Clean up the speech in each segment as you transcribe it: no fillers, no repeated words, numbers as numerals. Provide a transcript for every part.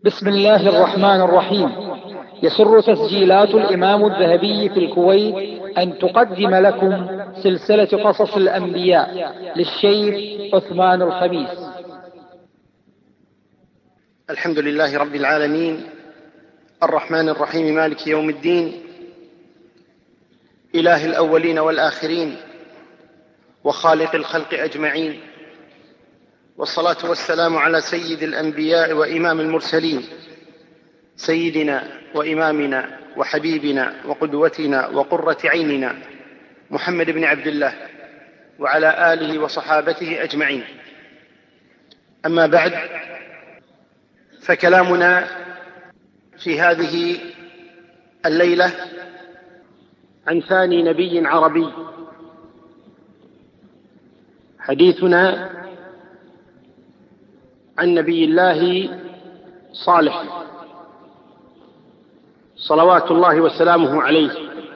بسم الله الرحمن الرحيم. يسر تسجيلات الإمام الذهبي في الكويت أن تقدم لكم سلسلة قصص الأنبياء للشيخ عثمان الخميس. الحمد لله رب العالمين، الرحمن الرحيم، مالك يوم الدين، إله الأولين والآخرين، وخالق الخلق أجمعين، والصلاة والسلام على سيد الأنبياء وإمام المرسلين، سيدنا وإمامنا وحبيبنا وقدوتنا وقرة عيننا محمد بن عبد الله وعلى آله وصحابته أجمعين. أما بعد، فكلامنا في هذه الليلة عن ثاني نبي عربي. حديثنا عن نبي الله صالح صلوات الله وسلامه عليه،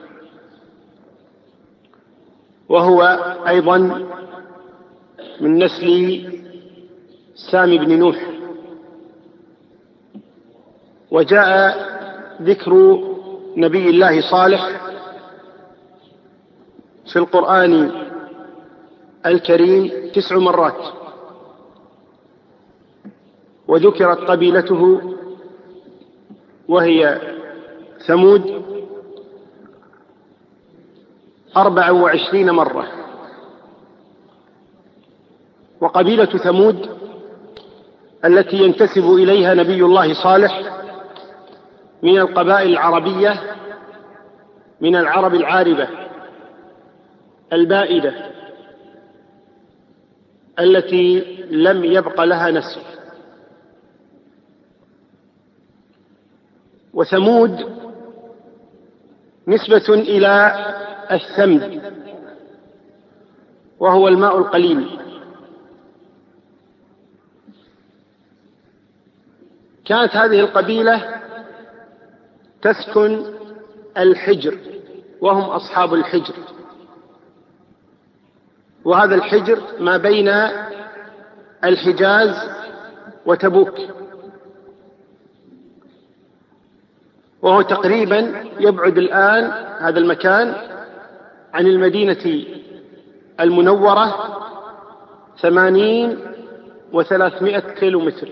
وهو أيضا من نسل سام بن نوح. وجاء ذكر نبي الله صالح في القرآن الكريم 9 مرات، وذكرت قبيلته وهي ثمود 24 مرة. وقبيلة ثمود التي ينتسب إليها نبي الله صالح من القبائل العربية، من العرب العاربة البائدة التي لم يبق لها نسل. وثمود نسبة إلى الثمد، وهو الماء القليل. كانت هذه القبيلة تسكن الحجر، وهم أصحاب الحجر، وهذا الحجر ما بين الحجاز وتبوك، وهو تقريبا يبعد الآن هذا المكان عن المدينة المنورة 80 و300 كيلومتر.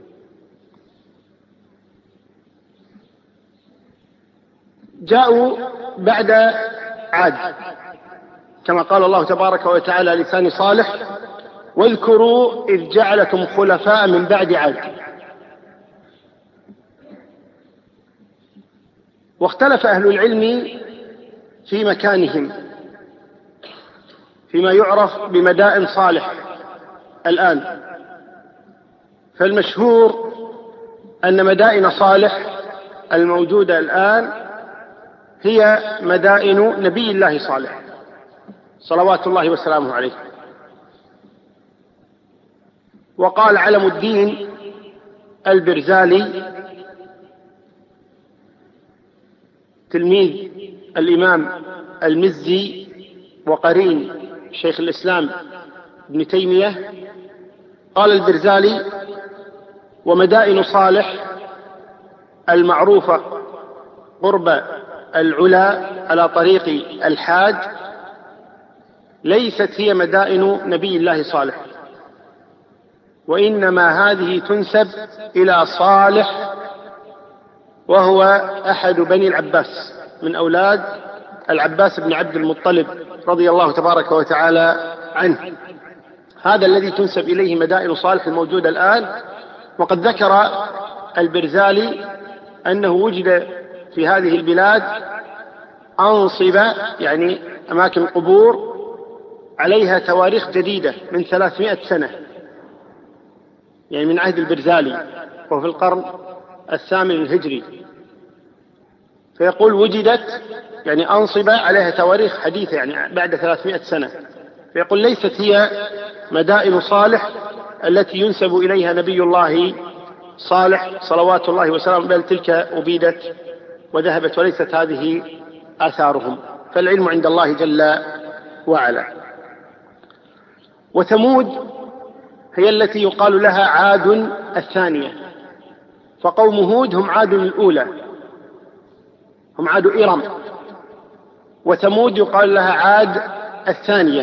جاءوا بعد عاد، كما قال الله تبارك وتعالى لسان صالح: واذكروا إذ جعلكم خلفاء من بعد عاد. واختلف أهل العلم في مكانهم فيما يعرف بمدائن صالح الآن. فالمشهور أن مدائن صالح الموجودة الآن هي مدائن نبي الله صالح صلوات الله وسلامه عليه. وقال علم الدين البرزالي تلميذ الإمام المزي وقرين شيخ الإسلام ابن تيمية، قال البرزالي: ومدائن صالح المعروفة قرب العلا على طريق الحاج ليست هي مدائن نبي الله صالح، وإنما هذه تنسب إلى صالح، وهو أحد بني العباس من أولاد العباس بن عبد المطلب رضي الله تبارك وتعالى عنه. هذا الذي تنسب إليه مدائن صالح الموجودة الآن. وقد ذكر البرزالي أنه وجد في هذه البلاد أنصبة، يعني أماكن قبور عليها تواريخ جديدة من 300 سنة، يعني من عهد البرزالي، وفي القرن 8 الهجري. فيقول وجدت يعني أنصبة عليها تواريخ حديثة، يعني بعد 300 سنة. فيقول ليست هي مدائن صالح التي ينسب إليها نبي الله صالح صلوات الله وسلامه، بل تلك أبيدت وذهبت، وليست هذه آثارهم. فالعلم عند الله جل وعلا. وثمود هي التي يقال لها عاد الثانية، فقوم هود هم عاد الأولى، هم عاد إرم، وثمود يقال لها عاد الثانية.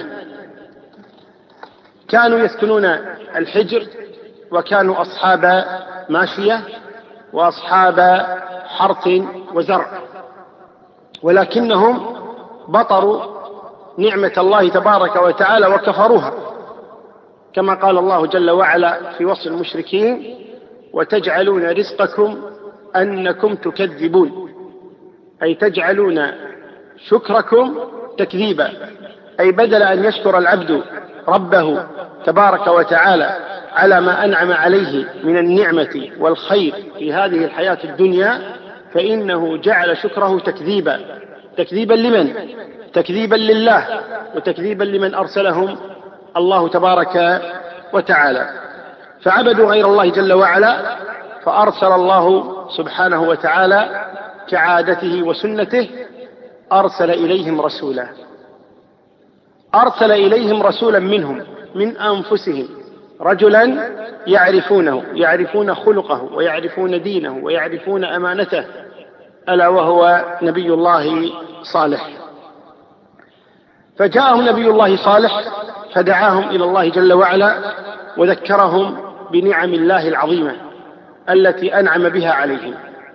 كانوا يسكنون الحجر، وكانوا أصحاب ماشية وأصحاب حرث وزرع، ولكنهم بطروا نعمة الله تبارك وتعالى وكفروها، كما قال الله جل وعلا في وصف المشركين: وتجعلون رزقكم أنكم تكذبون، أي تجعلون شكركم تكذيبا، أي بدل أن يشكر العبد ربه تبارك وتعالى على ما أنعم عليه من النعمة والخير في هذه الحياة الدنيا، فإنه جعل شكره تكذيبا. تكذيبا لمن؟ تكذيبا لله، وتكذيبا لمن أرسلهم الله تبارك وتعالى. فعبدوا غير الله جل وعلا، فأرسل الله سبحانه وتعالى كعادته وسنته أرسل إليهم رسولا، أرسل إليهم رسولا منهم من أنفسهم، رجلا يعرفونه، يعرفون خلقه ويعرفون دينه ويعرفون أمانته، ألا وهو نبي الله صالح. فجاءهم نبي الله صالح فدعاهم إلى الله جل وعلا وذكرهم بنعم الله العظيمة التي أنعم بها عليهم،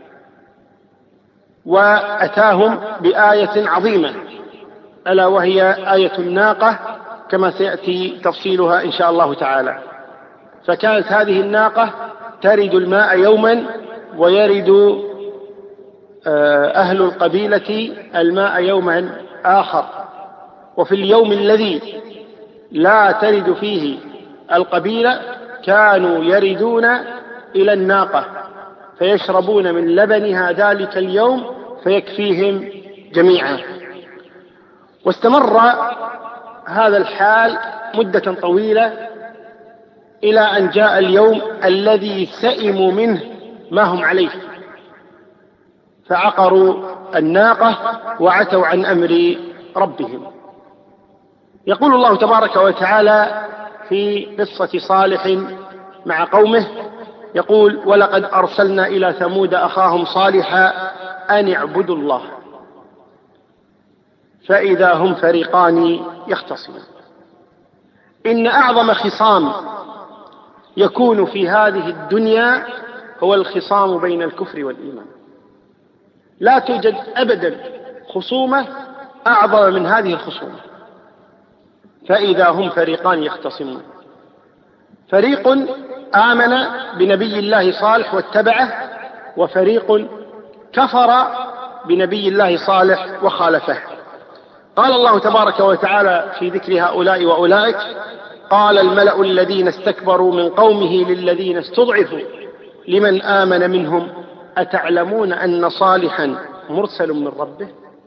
وأتاهم بآية عظيمة ألا وهي آية الناقة، كما سيأتي تفصيلها إن شاء الله تعالى. فكانت هذه الناقة ترد الماء يوما، ويرد أهل القبيلة الماء يوما آخر، وفي اليوم الذي لا ترد فيه القبيلة كانوا يردون إلى الناقة فيشربون من لبنها ذلك اليوم فيكفيهم جميعا. واستمر هذا الحال مدة طويلة إلى أن جاء اليوم الذي سئموا منه ما هم عليه، فعقروا الناقة وعتوا عن أمر ربهم. يقول الله تبارك وتعالى في قصة صالح مع قومه، يقول: ولقد أرسلنا إلى ثمود أخاهم صالحا أن اعبدوا الله فإذا هم فريقان يختصمون. إن أعظم خصام يكون في هذه الدنيا هو الخصام بين الكفر والإيمان. لا توجد أبدا خصومة أعظم من هذه الخصومة. فإذا هم فريقان يختصمون، فريق آمن بنبي الله صالح واتبعه، وفريق كفر بنبي الله صالح وخالفه. قال الله تبارك وتعالى في ذكر هؤلاء وأولئك: قال الملأ الذين استكبروا من قومه للذين استضعفوا لمن آمن منهم أتعلمون أن صالحا مرسل من ربه.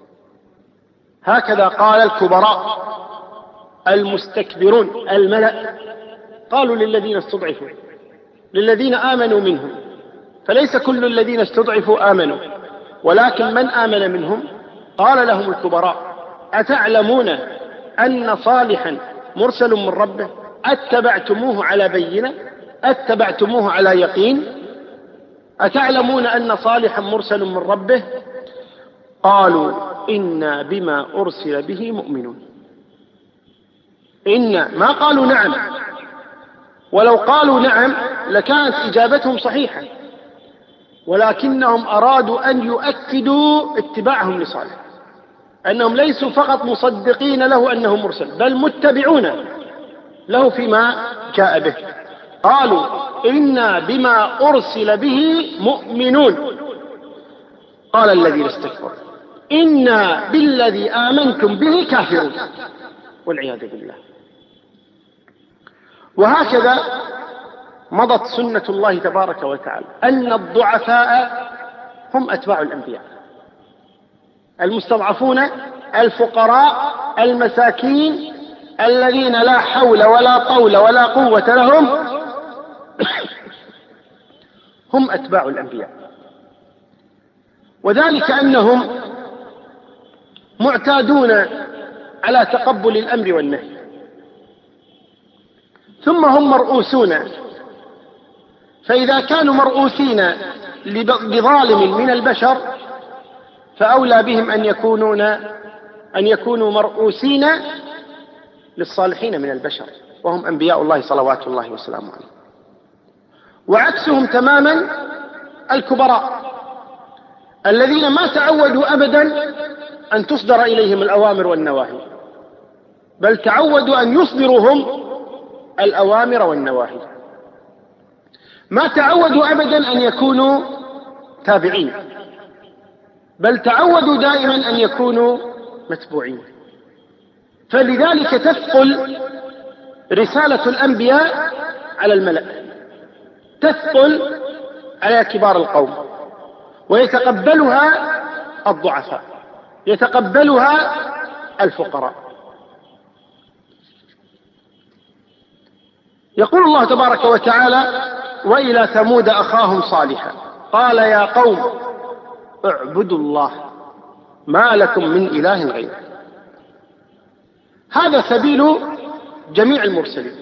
هكذا قال الكبراء المستكبرون الملأ، قالوا للذين استضعفوا، للذين آمنوا منهم، فليس كل الذين استضعفوا آمنوا، ولكن من آمن منهم. قال لهم الكبراء: أتعلمون أن صالحا مرسل من ربه؟ أتبعتموه على بينة؟ أتبعتموه على يقين؟ أتعلمون أن صالحا مرسل من ربه؟ قالوا إنا بما أرسل به مؤمنون. إنا، ما قالوا نعم، ولو قالوا نعم لكانت إجابتهم صحيحة، ولكنهم أرادوا أن يؤكدوا اتباعهم لصالح، أنهم ليسوا فقط مصدقين له أنه مرسل، بل متبعون له فيما جاء به. قالوا إنا بما أرسل به مؤمنون. قال الذين استكبروا إنا بالذي آمنتم به كافرون، والعياذ بالله. وهكذا مضت سنة الله تبارك وتعالى، أن الضعفاء هم أتباع الأنبياء، المستضعفون الفقراء المساكين الذين لا حول ولا طول ولا قوة لهم هم أتباع الأنبياء. وذلك أنهم معتادون على تقبل الأمر والنهي، ثم هم مرؤوسون، فإذا كانوا مرؤوسين بظالم من البشر فأولى بهم أن يكونوا مرؤوسين للصالحين من البشر، وهم أنبياء الله صلوات الله وسلامه عليه. وعكسهم تماما الكبراء الذين ما تعودوا أبدا أن تصدر إليهم الأوامر والنواهي، بل تعودوا أن يصدروا هم الأوامر والنواهي. ما تعودوا أبدا أن يكونوا تابعين، بل تعودوا دائما أن يكونوا متبوعين. فلذلك تثقل رسالة الأنبياء على الملأ، تثقل على كبار القوم، ويتقبلها الضعفاء، يتقبلها الفقراء. يقول الله تبارك وتعالى: وإلى ثمود أخاهم صالحا قال يا قوم اعبدوا الله ما لكم من إله غيره. هذا سبيل جميع المرسلين.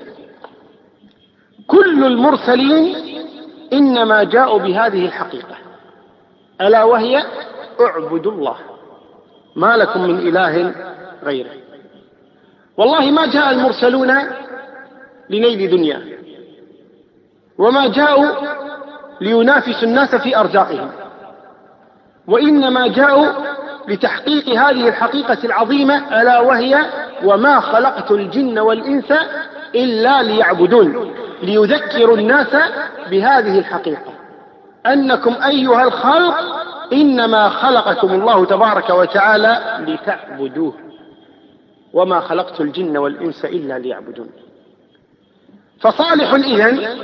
كل المرسلين إنما جاءوا بهذه الحقيقة، ألا وهي اعبدوا الله ما لكم من إله غيره. والله ما جاء المرسلون لنيل دنيا، وما جاءوا لينافسوا الناس في أرزاقهم، وإنما جاءوا لتحقيق هذه الحقيقة العظيمة، ألا وهي وما خلقت الجن والإنس إلا ليعبدون، ليذكروا الناس بهذه الحقيقة أنكم أيها الخلق إنما خلقكم الله تبارك وتعالى لتعبدوه، وما خلقت الجن والإنس إلا ليعبدون. فصالح إذن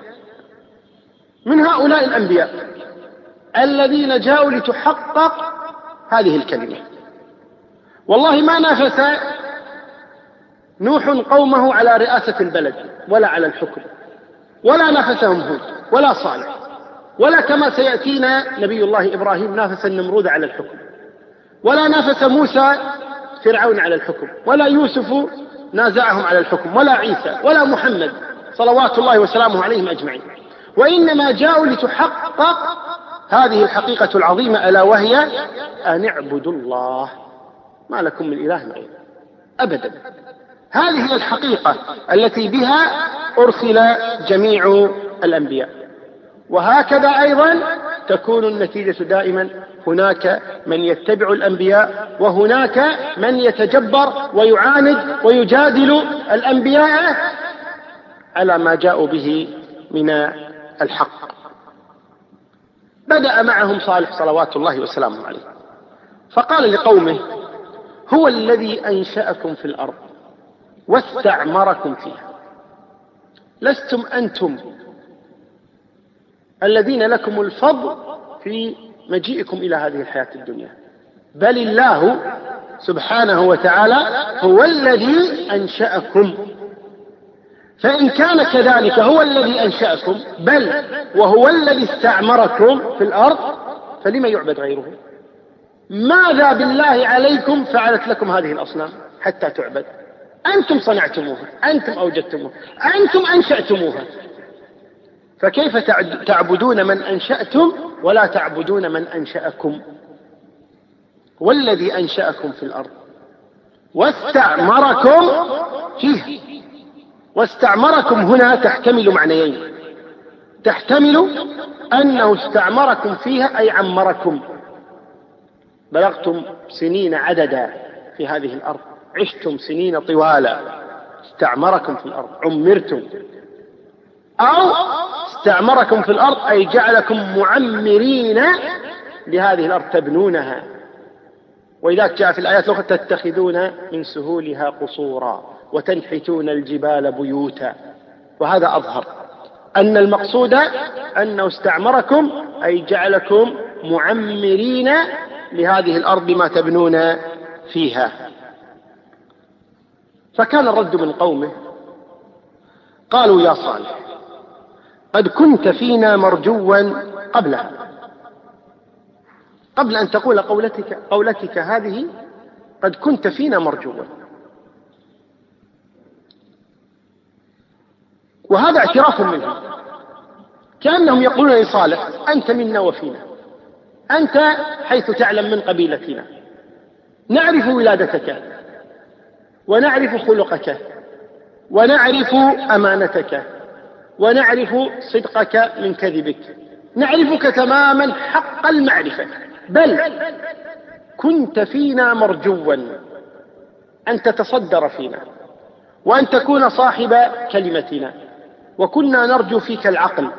من هؤلاء الأنبياء الذين جاءوا لتحقق هذه الكلمة. والله ما نافس نوح قومه على رئاسة البلد ولا على الحكم، ولا نافسهم هود ولا صالح، ولا كما سيأتينا نبي الله إبراهيم نافس النمرود على الحكم، ولا نافس موسى فرعون على الحكم، ولا يوسف نازعهم على الحكم، ولا عيسى ولا محمد صلوات الله وسلامه عليهم أجمعين. وإنما جاءوا لتحقق هذه الحقيقة العظيمة، ألا وهي أن اعبدوا الله ما لكم من إله غيره أبدا. هذه هي الحقيقة التي بها أرسل جميع الأنبياء. وهكذا أيضا تكون النتيجة دائما، هناك من يتبع الأنبياء، وهناك من يتجبر ويعاند ويجادل الأنبياء على ما جاءوا به من الحق. بدأ معهم صالح صلوات الله وسلامه عليه، فقال لقومه: هو الذي أنشأكم في الأرض واستعمركم فيها، لستم أنتم الذين لكم الفضل في مجيئكم إلى هذه الحياة الدنيا، بل الله سبحانه وتعالى هو الذي أنشأكم. فإن كان كذلك هو الذي أنشأكم بل وهو الذي استعمركم في الأرض، فلما يعبد غيره؟ ماذا بالله عليكم فعلت لكم هذه الأصنام حتى تعبد؟ أنتم صنعتموها، أنتم أوجدتموها، أنتم أنشأتموها، فكيف تعبدون من أنشأتم ولا تعبدون من أنشأكم؟ والذي أنشأكم في الأرض واستعمركم فيها. واستعمركم هنا تحتمل معنيين: تحتمل أنه استعمركم فيها أي عمركم، بلغتم سنين عددا في هذه الأرض، عشتم سنين طوالا، استعمركم في الأرض، عمرتم. أو استعمركم في الأرض أي جعلكم معمرين لهذه الأرض تبنونها. وإذا جاء في الآيات الأخرى: تتخذون من سهولها قصورا وتنحتون الجبال بيوتا. وهذا أظهر أن المقصود أنه استعمركم أي جعلكم معمرين لهذه الأرض بما تبنون فيها. فكان الرد من قومه: قالوا يا صالح قد كنت فينا مرجوا قبلها، قبل أن تقول قولتك هذه قد كنت فينا مرجوا. وهذا اعتراف منهم كأنهم يقولون لصالح: أنت منا وفينا، أنت حيث تعلم من قبيلتنا، نعرف ولادتك ونعرف خلقك ونعرف أمانتك ونعرف صدقك من كذبك، نعرفك تماما حق المعرفة، بل كنت فينا مرجوا أن تتصدر فينا وأن تكون صاحب كلمتنا، وكنا نرجو فيك العقل،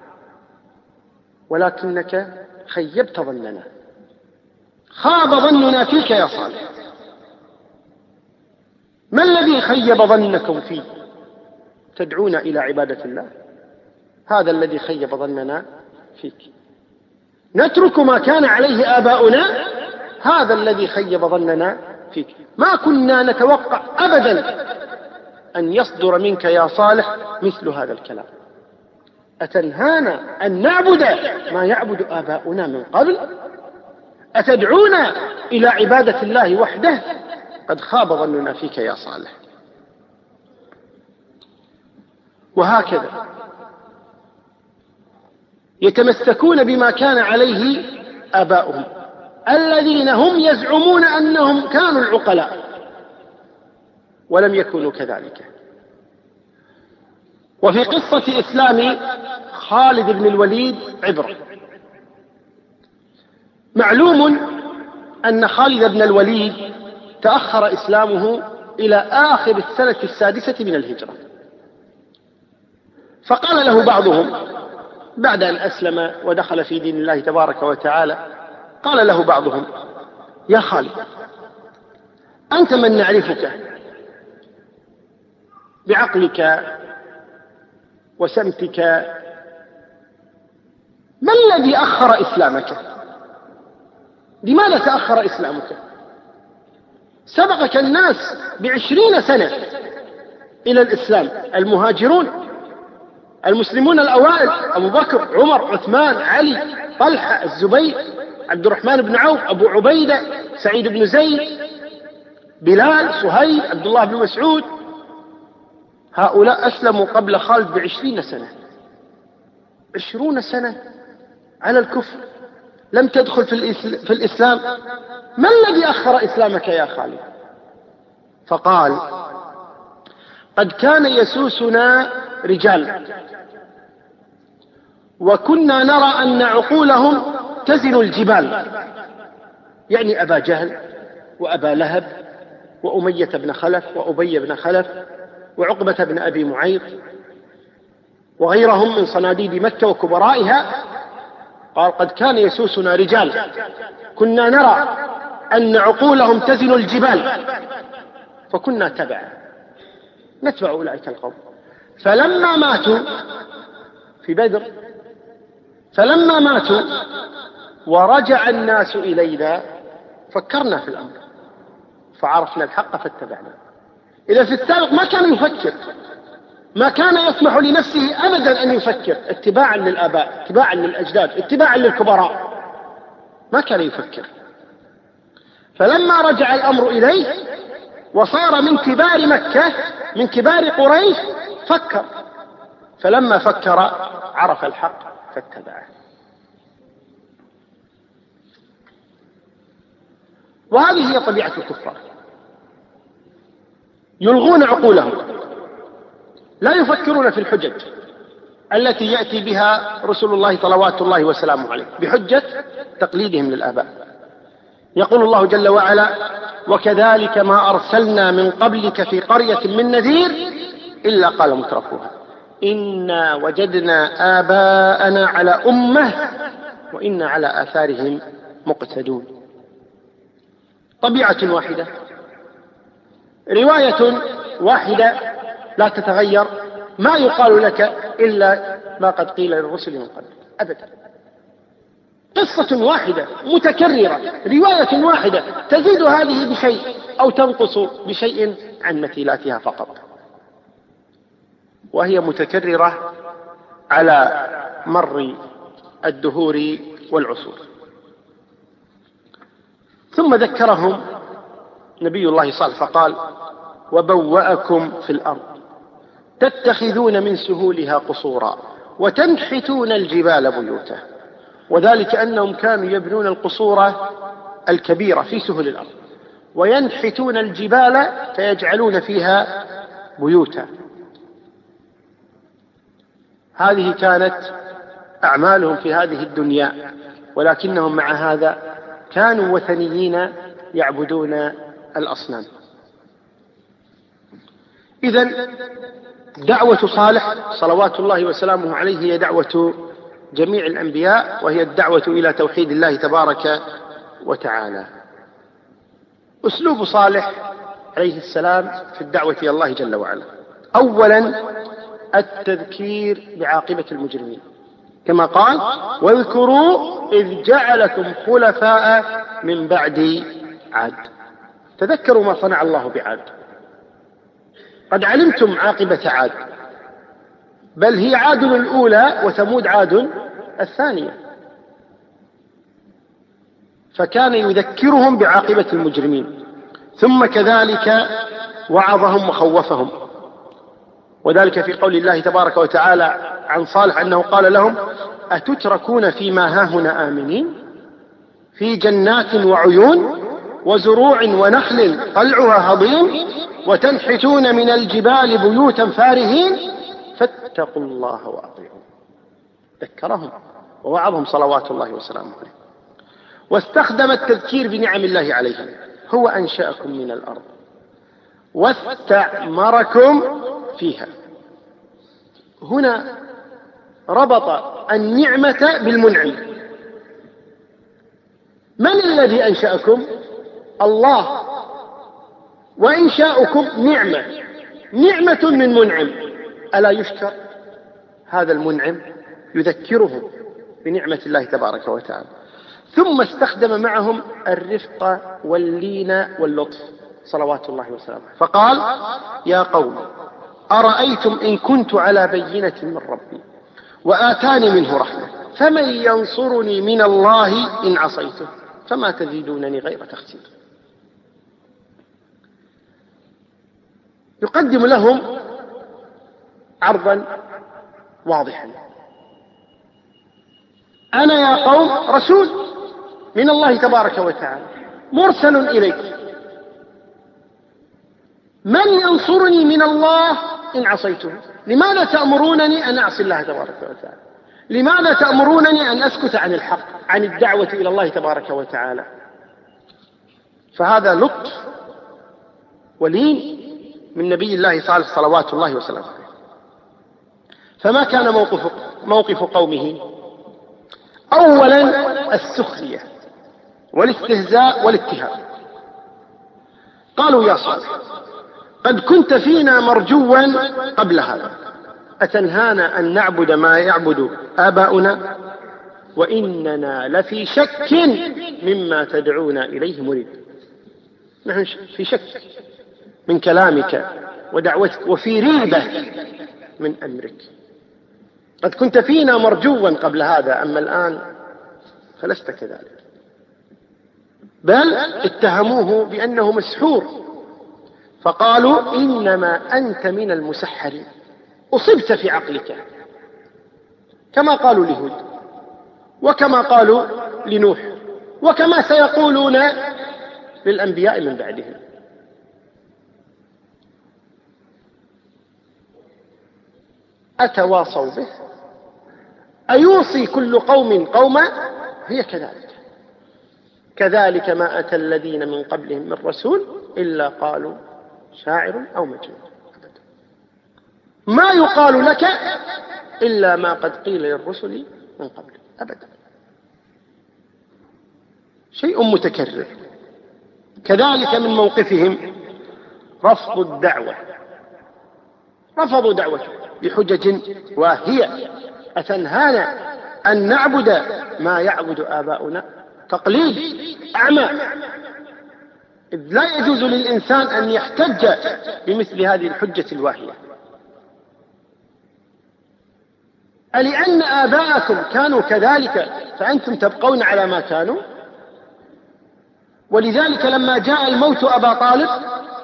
ولكنك خيبت ظننا، خاب ظننا فيك يا صالح. ما الذي خيب ظنكم فيه؟ تدعون إلى عبادة الله، هذا الذي خيب ظننا فيك. نترك ما كان عليه آباؤنا، هذا الذي خيب ظننا فيك. ما كنا نتوقع أبدا أن يصدر منك يا صالح مثل هذا الكلام. أتنهانا أن نعبد ما يعبد آباؤنا من قبل؟ أتدعونا إلى عبادة الله وحده؟ قد خاب ظننا فيك يا صالح. وهكذا يتمسكون بما كان عليه آباؤهم الذين هم يزعمون أنهم كانوا العقلاء ولم يكونوا كذلك. وفي قصة إسلام خالد بن الوليد عبرة. معلوم أن خالد بن الوليد تأخر إسلامه إلى آخر السنة 6 من الهجرة، فقال له بعضهم بعد أن أسلم ودخل في دين الله تبارك وتعالى، قال له بعضهم: يا خالد، أنت من نعرفك بعقلك وسمتك، ما الذي أخر إسلامك؟ لماذا تأخر إسلامك؟ سبقك الناس ب20 سنة إلى الإسلام، المهاجرون، المسلمون الأوائل، أبو بكر، عمر، عثمان، علي، طلحة، الزبير، عبد الرحمن بن عوف، أبو عبيدة، سعيد بن زيد، بلال، صهيب، عبد الله بن مسعود. هؤلاء أسلموا قبل خالد ب20 سنة. 20 سنة على الكفر، لم تدخل في الإسلام. ما الذي أخر إسلامك يا خالد؟ فقال: قد كان يسوسنا رجال، وكنا نرى أن عقولهم تزن الجبال، يعني أبا جهل وأبا لهب وأمية بن خلف وأبي بن خلف وعقبة بن أبي معيط وغيرهم من صناديد مكة وكبرائها. قال: قد كان يسوسنا رجال، كنا نرى أن عقولهم تزن الجبال، فكنا نتبع أولئك القوم. فلما ماتوا في بدر، فلما ماتوا ورجع الناس إلينا فكرنا في الأمر فعرفنا الحق فاتبعنا. إذا في السابق ما كان يفكر، ما كان يسمح لنفسه أبدا أن يفكر، اتباعا للآباء، اتباعا للأجداد، اتباعا للكبراء، ما كان يفكر. فلما رجع الأمر إليه وصار من كبار مكة، من كبار قريش، فكر. فلما فكر عرف الحق فاتبعه. وهذه هي طبيعة الكفار، يلغون عقولهم، لا يفكرون في الحجج التي يأتي بها رسول الله صلوات الله وسلامه عليه بحجة تقليدهم للآباء. يقول الله جل وعلا: وكذلك ما أرسلنا من قبلك في قرية من نذير إلا قال مترفوها إنا وجدنا آباءنا على أمة وإنا على آثارهم مقتدون. طبيعة واحدة، رواية واحدة لا تتغير، ما يقال لك إلا ما قد قيل للرسل من قبل أبدا. قصة واحدة متكررة، رواية واحدة تزيد هذه بشيء أو تنقص بشيء عن مثيلاتها فقط، وهي متكررة على مر الدهور والعصور. ثم ذكرهم نبي الله صالح فقال: وبوأكم في الأرض تتخذون من سهولها قصورا وتنحتون الجبال بيوتا، وذلك أنهم كانوا يبنون القصور الكبيرة في سهل الأرض وينحتون الجبال فيجعلون فيها بيوتا. هذه كانت أعمالهم في هذه الدنيا، ولكنهم مع هذا كانوا وثنيين يعبدون الأصنام. إذن دعوة صالح صلوات الله وسلامه عليه هي دعوة جميع الأنبياء، وهي الدعوة إلى توحيد الله تبارك وتعالى. أسلوب صالح عليه السلام في الدعوة إلى الله جل وعلا: أولا التذكير بعاقبة المجرمين، كما قال: واذكروا إذ جعلكم خلفاء من بعد عاد. تذكروا ما صنع الله بعاد، قد علمتم عاقبة عاد، بل هي عاد الأولى وثمود عاد الثانية، فكان يذكرهم بعاقبة المجرمين، ثم كذلك وعظهم وخوفهم، وذلك في قول الله تبارك وتعالى عن صالح أنه قال لهم: أتتركون فيما هاهنا آمنين في جنات وعيون وزروع ونخل طلعها هضيم وتنحتون من الجبال بيوتا فارهين فاتقوا الله وأطيعون. ذكرهم ووعظهم صلوات الله وسلامه عليه. واستخدم التذكير بنعم الله عليهم: هو أنشأكم من الأرض واستعمركم فيها. هنا ربط النعمة بالمنعم. من الذي أنشأكم؟ الله، وإنشاؤكم نعمة من منعم، ألا يشكر هذا المنعم؟ يذكرهم بنعمة الله تبارك وتعالى. ثم استخدم معهم الرفق واللين واللطف صلوات الله وسلامه، فقال: يا قوم أرأيتم إن كنت على بينة من ربي وآتاني منه رحمة فمن ينصرني من الله إن عصيته فما تزيدونني غير تخسير. يقدم لهم عرضا واضحا: أنا يا قوم رسول من الله تبارك وتعالى مرسل إليك، من ينصرني من الله إن عصيته؟ لماذا تأمرونني أن أعصي الله تبارك وتعالى؟ لماذا تأمرونني أن أسكت عن الحق، عن الدعوة إلى الله تبارك وتعالى؟ فهذا لطف ولين من نبي الله صالح صلوات الله وسلامه عليه. فما كان موقف قومه؟ أولا السخرية والاستهزاء والاتهام. قالوا: يا صالح قد كنت فينا مرجوا قبل هذا، أتنهانا أن نعبد ما يعبد آباؤنا وإننا لفي شك مما تدعونا إليه مريد. نحن في شك من كلامك ودعوتك وفي ريبة من أمرك. قد كنت فينا مرجوا قبل هذا، أما الآن فلست كذلك. بل اتهموه بأنه مسحور، فقالوا: إنما أنت من المسحرين، أصبت في عقلك، كما قالوا لهود وكما قالوا لنوح وكما سيقولون للأنبياء من بعدهم. أتواصوا به؟ أيوصي كل قوم قوما؟ هي كذلك ما أتى الذين من قبلهم من رسول إلا قالوا شاعر أو مجنون. ما يقال لك إلا ما قد قيل للرسل من قبل، أبدا. شيء متكرر. كذلك من موقفهم رفض الدعوة، رفضوا دعوته بحجج واهية: أتنهانا أن نعبد ما يعبد آباؤنا؟ تقليد أعمى، إذ لا يجوز للإنسان أن يحتج بمثل هذه الحجة الواهية. ألأن آباءكم كانوا كذلك فأنتم تبقون على ما كانوا؟ ولذلك لما جاء الموت أبا طالب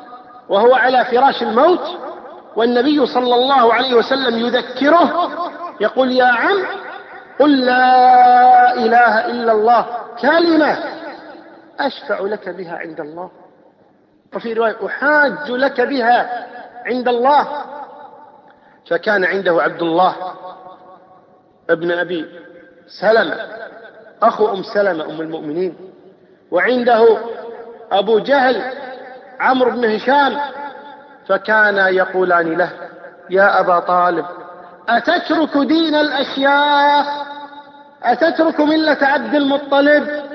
وهو على فراش الموت والنبي صلى الله عليه وسلم يذكره يقول يا عم قل لا إله إلا الله كلمة أشفع لك بها عند الله، وفي رواية أحاج لك بها عند الله. فكان عنده عبد الله ابن أبي سلمة أخو أم سلمة أم المؤمنين، وعنده أبو جهل عمرو بن هشام، فكانا يقولان له يا أبا طالب أتترك دين الأشياخ، أتترك ملة عبد المطلب؟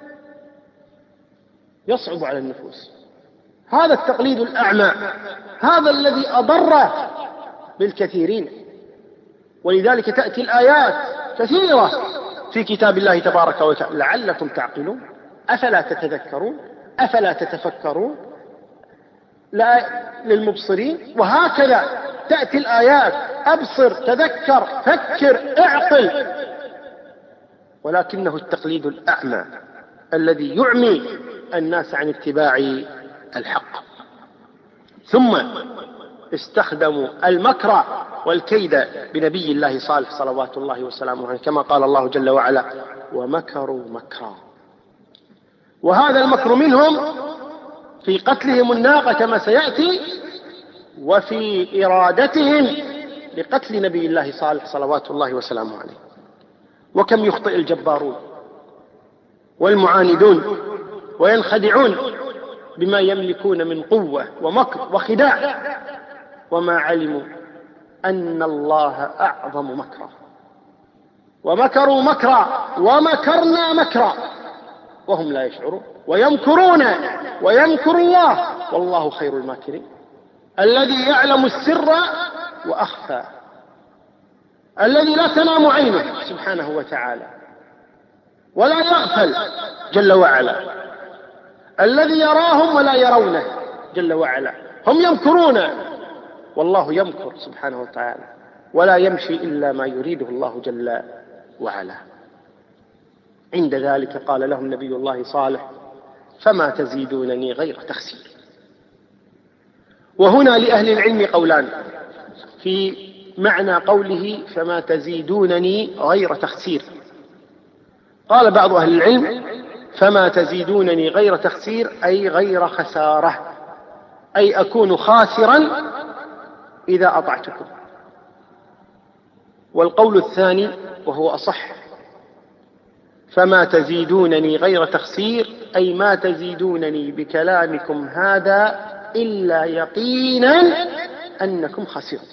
يصعب على النفوس هذا التقليد الأعمى، هذا الذي أضر بالكثيرين. ولذلك تأتي الآيات كثيرة في كتاب الله تبارك وتعالى لعلكم تعقلون، أفلا تتذكرون، أفلا تتفكرون، لا للمبصرين. وهكذا تأتي الآيات أبصر، تذكر، فكر، اعقل. ولكنه التقليد الأعمى الذي يعمي الناس عن اتباع الحق. ثم استخدموا المكر والكيد بنبي الله صالح صلوات الله وسلامه عليه، كما قال الله جل وعلا ومكروا مكرا. وهذا المكر منهم في قتلهم الناقة كما سيأتي، وفي إرادتهم لقتل نبي الله صالح صلوات الله وسلامه عليه. وكم يخطئ الجبارون والمعاندون وينخدعون بما يملكون من قوة ومكر وخداع، وما علموا أن الله أعظم مكرا. ومكروا مكرا ومكرنا مكرا وهم لا يشعرون، ويمكرون ويمكر الله والله خير الماكرين، الذي يعلم السر وأخفى، الذي لا تنام عينه سبحانه وتعالى ولا يغفل جل وعلا، الذي يراهم ولا يرونه جل وعلا. هم يمكرون والله يمكر سبحانه وتعالى، ولا يمشي إلا ما يريده الله جل وعلا. عند ذلك قال لهم نبي الله صالح فما تزيدونني غير تخسير. وهنا لأهل العلم قولان في معنى قوله فما تزيدونني غير تخسير. قال بعض أهل العلم فما تزيدونني غير تخسير أي غير خسارة، أي أكون خاسرا إذا أطعتكم. والقول الثاني وهو أصح فما تزيدونني غير تخسير أي ما تزيدونني بكلامكم هذا إلا يقينا أنكم خسرتم.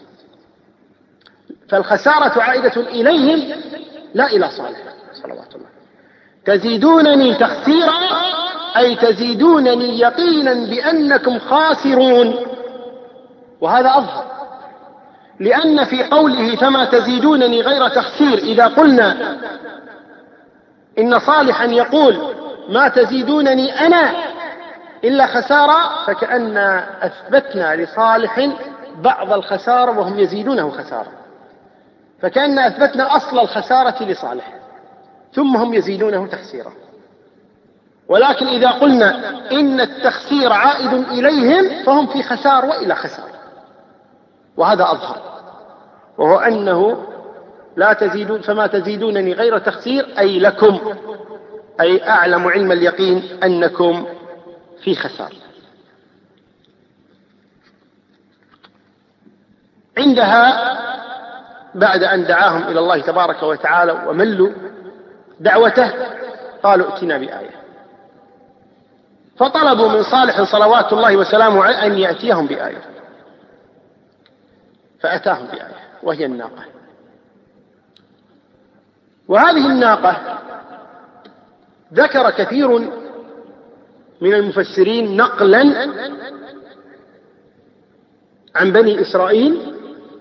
فالخسارة عائدة إليهم لا إلى صالح صلوات الله. تزيدونني تخسيرا أي تزيدونني يقينا بأنكم خاسرون. وهذا أظهر، لأن في قوله فما تزيدونني غير تخسير إذا قلنا إن صالحا يقول ما تزيدونني أنا إلا خسارة، فكأن أثبتنا لصالح بعض الخسارة وهم يزيدونه خسارة، فكأن أثبتنا أصل الخسارة لصالح ثم هم يزيدونه تخسيرا. ولكن إذا قلنا إن التخسير عائد إليهم فهم في خسار وإلى خسار، وهذا أظهر، وهو أنه لا تزيدون فما تزيدونني غير تخسير أي لكم، أي أعلم علم اليقين أنكم في خسار. عندها بعد أن دعاهم إلى الله تبارك وتعالى وملوا دعوته قالوا ائتنا بآية، فطلبوا من صالح صلوات الله وسلامه عليه أن يأتيهم بآية، فأتاهم بآية وهي الناقة. وهذه الناقة ذكر كثير من المفسرين نقلا عن بني إسرائيل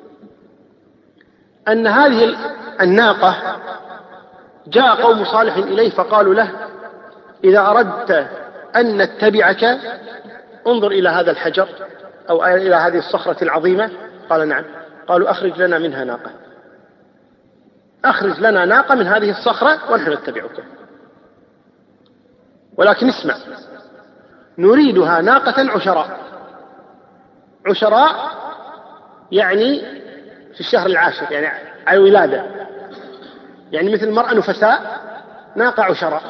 أن هذه الناقة جاء قوم صالح إليه فقالوا له إذا أردت أن نتبعك انظر إلى هذا الحجر أو إلى هذه الصخرة العظيمة. قال نعم. قالوا أخرج لنا منها ناقة، أخرج لنا ناقة من هذه الصخرة ونحن نتبعك، ولكن اسمع نريدها ناقة عشراء. عشراء يعني في الشهر العاشر، يعني على الولادة، يعني مثل المرأة نفساء ناقة عشراء،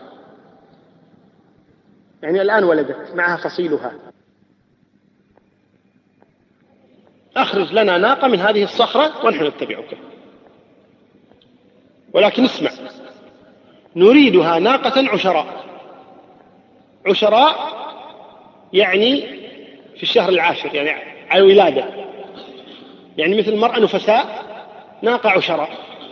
يعني الآن ولدت معها فصيلها. أخرج لنا ناقة من هذه الصخرة ونحن نتبعك، ولكن اسمع، نريدها ناقة عشراء. عشراء يعني في الشهر العاشر، يعني على الولادة، يعني مثل المرأة نفساء ناقة عشراء،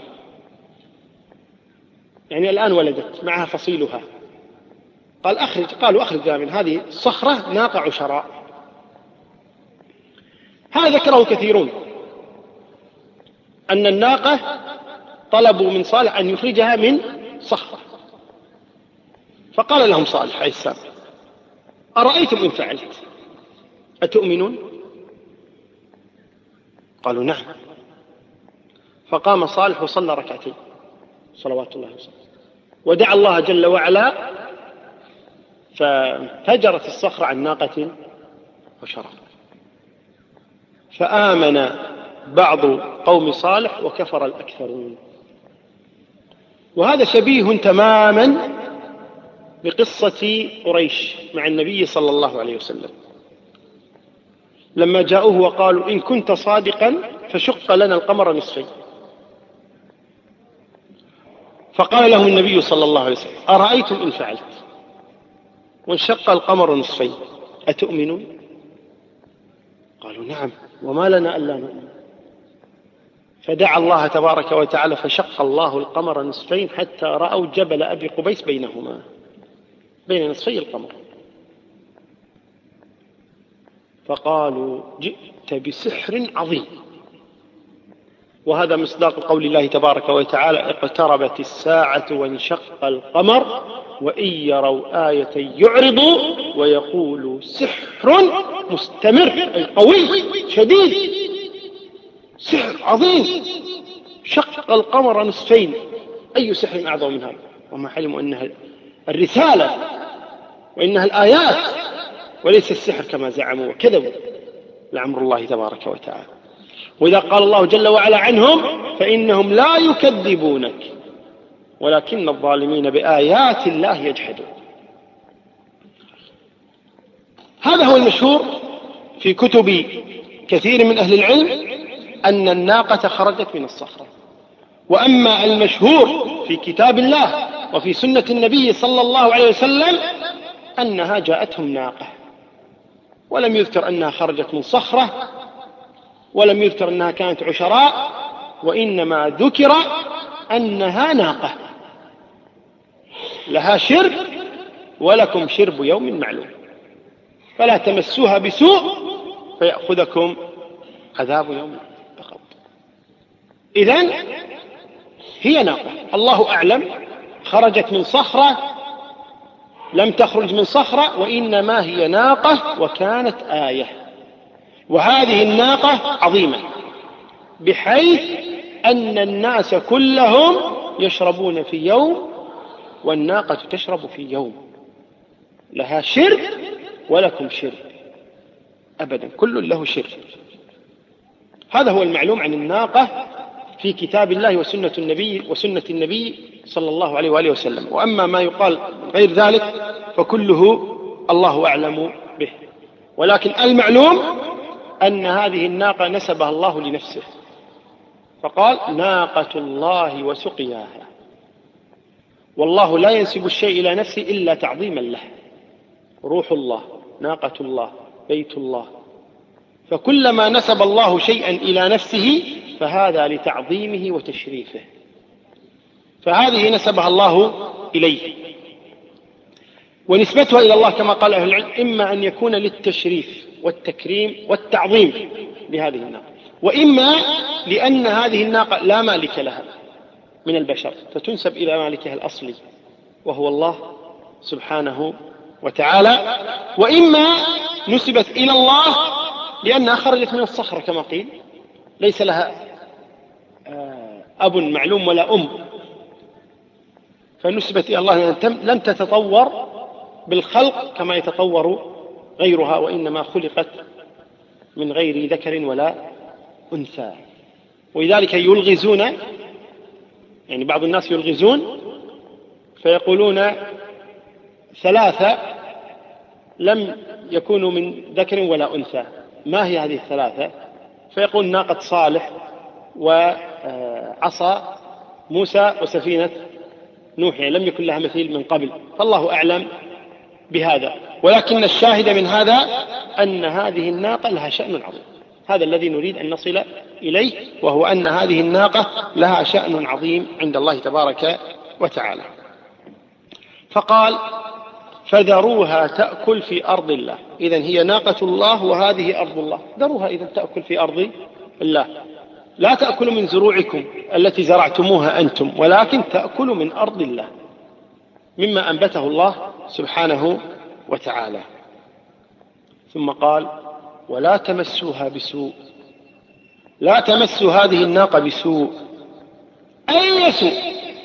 يعني الآن ولدت معها فصيلها. قالوا أخرج من هذه الصخرة ناقة عشراء. هذا ذكره كثيرون، أن الناقة طلبوا من صالح أن يخرجها من صخرة، فقال لهم صالح عليه السلام: أرأيتم إن فعلت أتؤمنون؟ قالوا نعم. فقام صالح وصلى ركعتين صلوات الله وسلامه، ودعا الله جل وعلا، فانفجرت الصخرة عن ناقة عشراء، فآمن بعض قوم صالح وكفر الأكثرون. وهذا شبيه تماما بقصة قريش مع النبي صلى الله عليه وسلم، لما جاءوه وقالوا: إن كنت صادقا فشق لنا القمر نصفين. فقال لهم النبي صلى الله عليه وسلم: أرأيتم إن فعلت وانشق القمر نصفين أتؤمنون؟ قالوا نعم، وما لنا ألا نؤمن. فدعا الله تبارك وتعالى فشق الله القمر نصفين حتى رأوا جبل أبي قبيس بينهما، بين نصفي القمر. فقالوا: جئت بسحر عظيم. وهذا مصداق قول الله تبارك وتعالى: اقتربت الساعة وانشق القمر وإن يروا آية يعرضوا ويقولوا سحر مستمر، أي قوي شديد، سحر عظيم. شق القمر نصفين، أي سحر أعظم من هذا؟ وما علموا أنها الرسالة وإنها الآيات وليس السحر كما زعموا وكذبوا، لعمر الله تبارك وتعالى. وإذا قال الله جل وعلا عنهم: فإنهم لا يكذبونك ولكن الظالمين بآيات الله يجحدون. هذا هو المشهور في كتب كثير من أهل العلم أن الناقة خرجت من الصخرة. وأما المشهور في كتاب الله وفي سنة النبي صلى الله عليه وسلم أنها جاءتهم ناقة، ولم يذكر أنها خرجت من صخرة، ولم يذكر أنها كانت عشراء، وإنما ذكر أنها ناقة لها شرب ولكم شرب يوم معلوم، فلا تمسوها بسوء فيأخذكم عذاب يوم فقط. إذن هي ناقة، الله أعلم خرجت من صخرة لم تخرج من صخرة، وإنما هي ناقة وكانت آية. وهذه الناقة عظيمة بحيث أن الناس كلهم يشربون في يوم والناقة تشرب في يوم، لها شرب ولكم شرب، أبدا كل له شرب. هذا هو المعلوم عن الناقة في كتاب الله وسنة النبي صلى الله عليه وآله وسلم. وأما ما يقال غير ذلك فكله الله أعلم به. ولكن المعلوم أن هذه الناقة نسبها الله لنفسه، فقال: ناقة الله وسقياها. والله لا ينسب الشيء إلى نفسه إلا تعظيما له، روح الله، ناقة الله، بيت الله. فكلما نسب الله شيئا إلى نفسه فهذا لتعظيمه وتشريفه، فهذه نسبها الله إليه. ونسبتها إلى الله كما قال أهل العلم إما أن يكون للتشريف والتكريم والتعظيم لهذه الناقة، وإما لأن هذه الناقة لا مالك لها من البشر فتنسب إلى مالكها الأصلي وهو الله سبحانه وتعالى، وإما نسبت إلى الله لأنها خرجت من الصخرة كما قيل، ليس لها أب معلوم ولا أم، فنسبت إلى الله لم تتطور بالخلق كما يتطور غيرها، وإنما خلقت من غير ذكر ولا أنثى. ولذلك يلغزون، يعني بعض الناس يلغزون فيقولون 3 لم يكونوا من ذكر ولا أنثى. ما هي هذه 3؟ فيقول ناقة صالح وعصا موسى وسفينة نوح، يعني لم يكن لها مثيل من قبل، فالله أعلم بهذا. ولكن الشاهد من هذا أن هذه الناقة لها شأن عظيم، هذا الذي نريد أن نصل إليه، وهو أن هذه الناقة لها شأن عظيم عند الله تبارك وتعالى. فقال فذروها تأكل في أرض الله. إذن هي ناقة الله وهذه أرض الله، ذروها إذن تأكل في أرض الله، لا تأكل من زروعكم التي زرعتموها أنتم، ولكن تأكل من أرض الله مما أنبته الله سبحانه وتعالى. ثم قال ولا تمسوها بسوء، لا تمسوا هذه الناقة بسوء، أي سوء،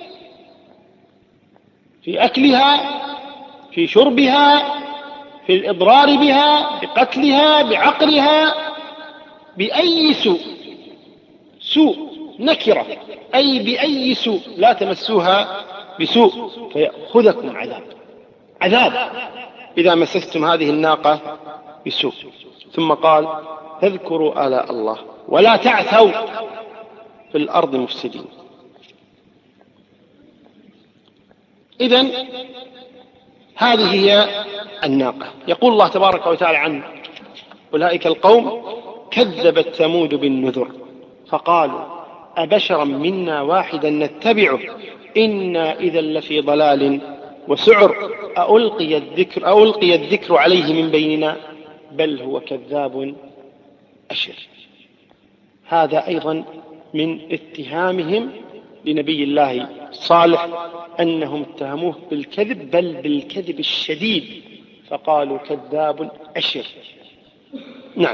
في أكلها، في شربها، في الإضرار بها، بقتلها، بعقرها، بأي سوء. سوء نكرة، أي بأي سوء، لا تمسوها بسوء فيأخذكم عذاب إذا مسستم هذه الناقة بسوء. ثم قال فاذكروا آلاء الله ولا تعثوا في الأرض مفسدين. إذن هذه هي الناقة. يقول الله تبارك وتعالى عن أولئك القوم كذبت ثمود بالنذر فقالوا أبشرا منا واحدا نتبعه إنا إذا لفي ضلال وسعر ألقي الذكر عليه من بيننا بل هو كذاب أشر. هذا أيضا من اتهامهم لنبي الله صالح، أنهم اتهموه بالكذب، بل بالكذب الشديد، فقالوا كذاب أشر. نعم.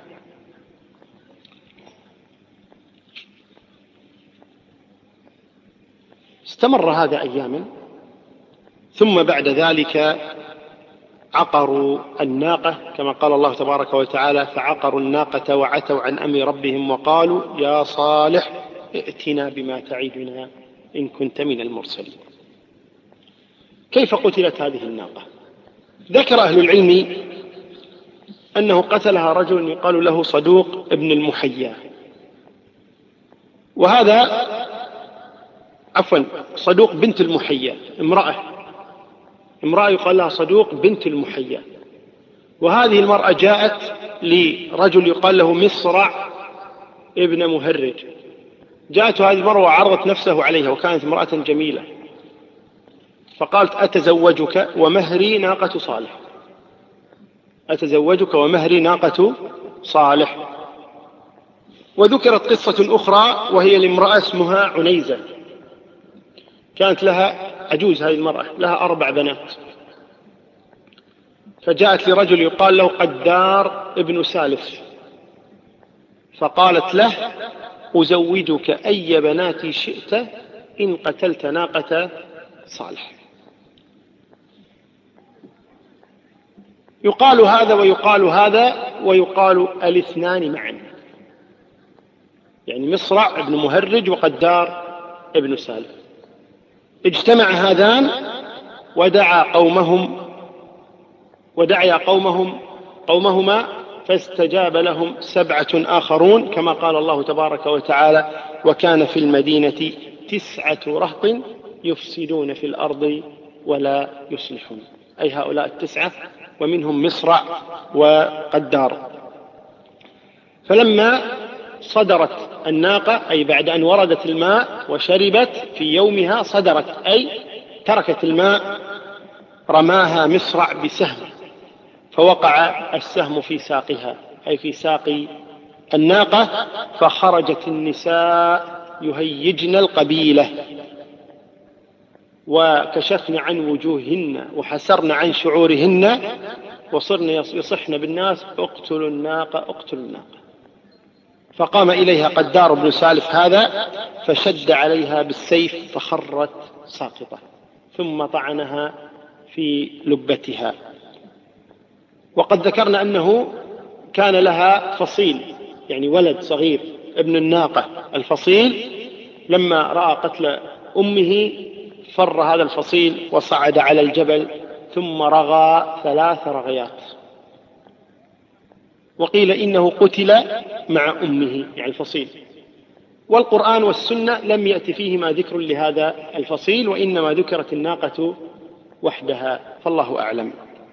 استمر هذا أياما، ثم بعد ذلك عقروا الناقة كما قال الله تبارك وتعالى فعقروا الناقة وعتوا عن أمر ربهم وقالوا يا صالح ائتنا بما تعدنا إن كنت من المرسلين. كيف قتلت هذه الناقة؟ ذكر أهل العلم أنه قتلها رجل يقال له صدوق ابن المحيا، وهذا صدوق بنت المحيا، امرأة يقال لها صدوق بنت المحيا. وهذه المرأة جاءت لرجل يقال له مصرع ابن مهرج، جاءت هذه المرأة وعرضت نفسه عليها، وكانت امرأة جميلة، فقالت أتزوجك ومهري ناقة صالح، أتزوجك ومهري ناقة صالح. وذكرت قصة أخرى وهي لامرأة اسمها عنيزة، كانت لها عجوز، هذه المرأة لها 4 بنات، فجاءت لرجل يقال له قدار ابن سالف، فقالت له أزوجك أي بناتي شئت إن قتلت ناقة صالح. يقال هذا ويقال هذا ويقال الاثنان معا، يعني مصرع ابن مهرج وقدار ابن سالف. اجتمع هذان ودعا قومهما فاستجاب لهم 7 آخرون كما قال الله تبارك وتعالى وكان في المدينة 9 رهط يفسدون في الأرض ولا يصلحون، أي هؤلاء 9 ومنهم مصرع وقدار. فلما صدرت الناقة، أي بعد أن وردت الماء وشربت في يومها صدرت، أي تركت الماء، رماها مصرع بسهم فوقع السهم في ساقها، أي في ساق الناقة، فخرجت النساء يهيجن القبيلة وكشفن عن وجوههن وحسرن عن شعورهن وصرن يصحن بالناس اقتلوا الناقة اقتلوا الناقة. فقام إليها قدار بن سالف هذا فشد عليها بالسيف فخرت ساقطة، ثم طعنها في لبتها. وقد ذكرنا أنه كان لها فصيل، يعني ولد صغير ابن الناقة الفصيل لما رأى قتل أمه فر هذا الفصيل وصعد على الجبل ثم رغى 3 رغيات، وقيل إنه قتل مع أمه يعني الفصيل. والقرآن والسنة لم يأتي فيهما ذكر لهذا الفصيل، وإنما ذكرت الناقة وحدها، فالله أعلم.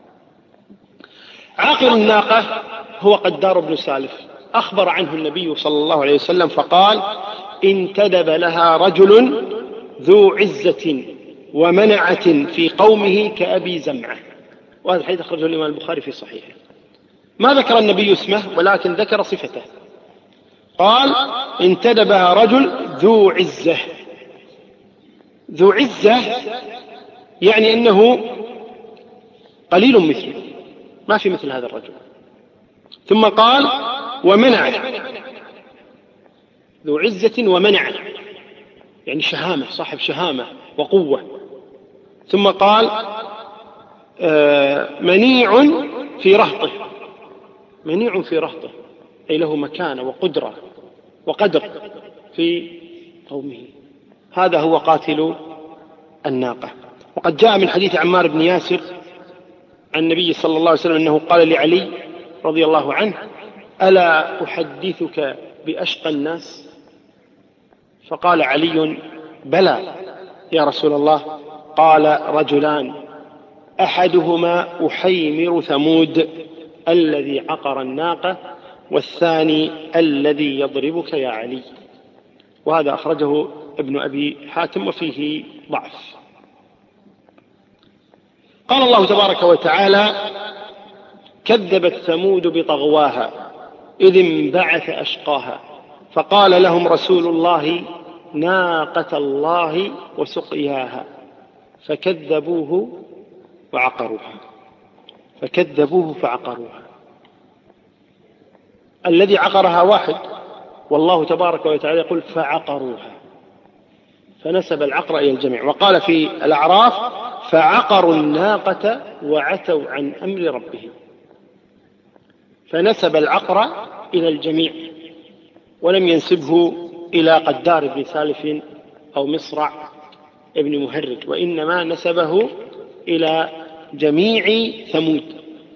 عاقر الناقة هو قدار بن سالف، أخبر عنه النبي صلى الله عليه وسلم فقال: انتدب لها رجل ذو عزة ومنعة في قومه كأبي زمعة. وهذا الحديث أخرجه الإمام البخاري في صحيحه. ما ذكر النبي اسمه ولكن ذكر صفته، قال: انتدبها رجل ذو عزة. ذو عزة يعني أنه قليل مثله، ما في مثل هذا الرجل. ثم قال: ومنع، ذو عزة ومنع يعني شهامة، صاحب شهامة وقوة. ثم قال: منيع في رهطه، منيع في رهطه أي له مكانة وقدرة وقدر في قومه. هذا هو قاتل الناقة. وقد جاء من حديث عمار بن ياسر عن النبي صلى الله عليه وسلم أنه قال لعلي رضي الله عنه: ألا أحدثك بأشقى الناس؟ فقال علي: بلى يا رسول الله. قال: رجلان، أحدهما أحيمر ثمود الذي عقر الناقة، والثاني الذي يضربك يا علي. وهذا أخرجه ابن أبي حاتم وفيه ضعف. قال الله تبارك وتعالى: كذبت ثمود بطغواها إذ انبعث أشقاها فقال لهم رسول الله ناقة الله وسقياها فكذبوه وعقروها. فكذبوه فعقروها. الذي عقرها واحد، والله تبارك وتعالى يقول فعقروها، فنسب العقر إلى الجميع. وقال في الأعراف: فعقروا الناقة وعتوا عن أمر ربهم. فنسب العقر إلى الجميع ولم ينسبه إلى قدار بن سالف أو مصرع ابن مهرج، وإنما نسبه إلى جميع ثمود،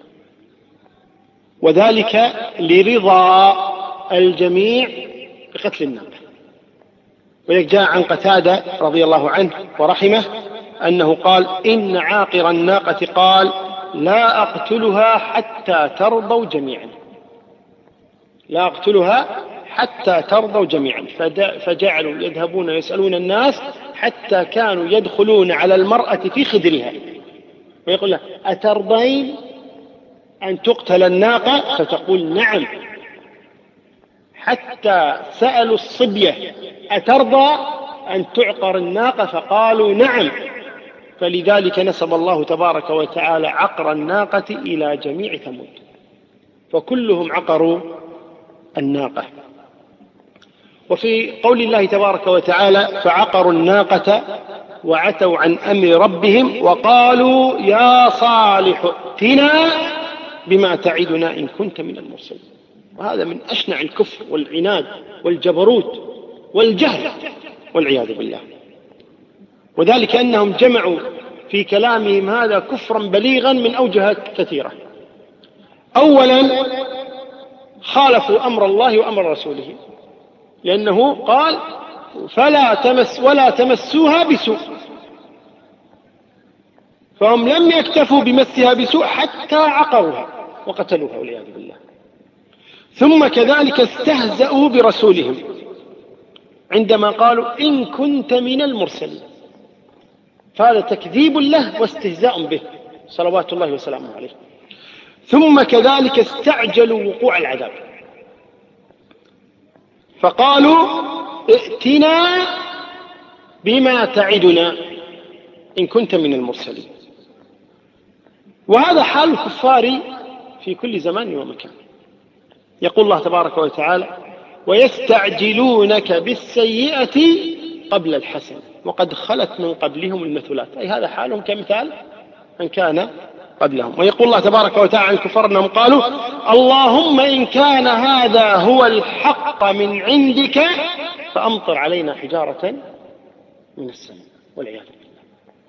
وذلك لرضا الجميع بقتل الناقة. ولذلك جاء عن قتادة رضي الله عنه ورحمه أنه قال: إن عاقر الناقة قال: لا أقتلها حتى ترضوا جميعا. لا أقتلها حتى ترضوا جميعا. فجعلوا يذهبون يسألون الناس حتى كانوا يدخلون على المرأة في خدرها ويقول لها: أترضين أن تقتل الناقة؟ فتقول: نعم. حتى سألوا الصبية: أترضى أن تعقر الناقة؟ فقالوا: نعم. فلذلك نسب الله تبارك وتعالى عقر الناقة إلى جميع ثمود، فكلهم عقروا الناقة. وفي قول الله تبارك وتعالى: فعقروا الناقة وعتوا عن أمر ربهم وقالوا يا صالح ائتنا بما تعدنا إن كنت من المرسلين. وهذا من أشنع الكفر والعناد والجبروت والجهل والعياذ بالله. وذلك أنهم جمعوا في كلامهم هذا كفرا بليغا من أوجه كثيرة. أولا خالفوا أمر الله وأمر رسوله، لأنه قال: ولا تمسوها بسوء. فهم لم يكتفوا بمسها بسوء حتى عقروها وقتلوها والعياذ بالله. ثم كذلك استهزأوا برسولهم عندما قالوا إن كنت من المرسلين، فهذا تكذيب له واستهزاء به صلوات الله وسلامه عليه. ثم كذلك استعجلوا وقوع العذاب، فقالوا ائتنا بما تعدنا إن كنت من المرسلين. وهذا حال الكفار في كل زمان ومكان. يقول الله تبارك وتعالى: ويستعجلونك بالسيئة قبل الحسنة وقد خلت من قبلهم المثلات. أي هذا حالهم كمثال من كان قبلهم. ويقول الله تبارك وتعالى عن الكفار أنهم قالوا اللهم إن كان هذا هو الحق من عندك فأمطر علينا حجارة من السماء والعياذ بالله.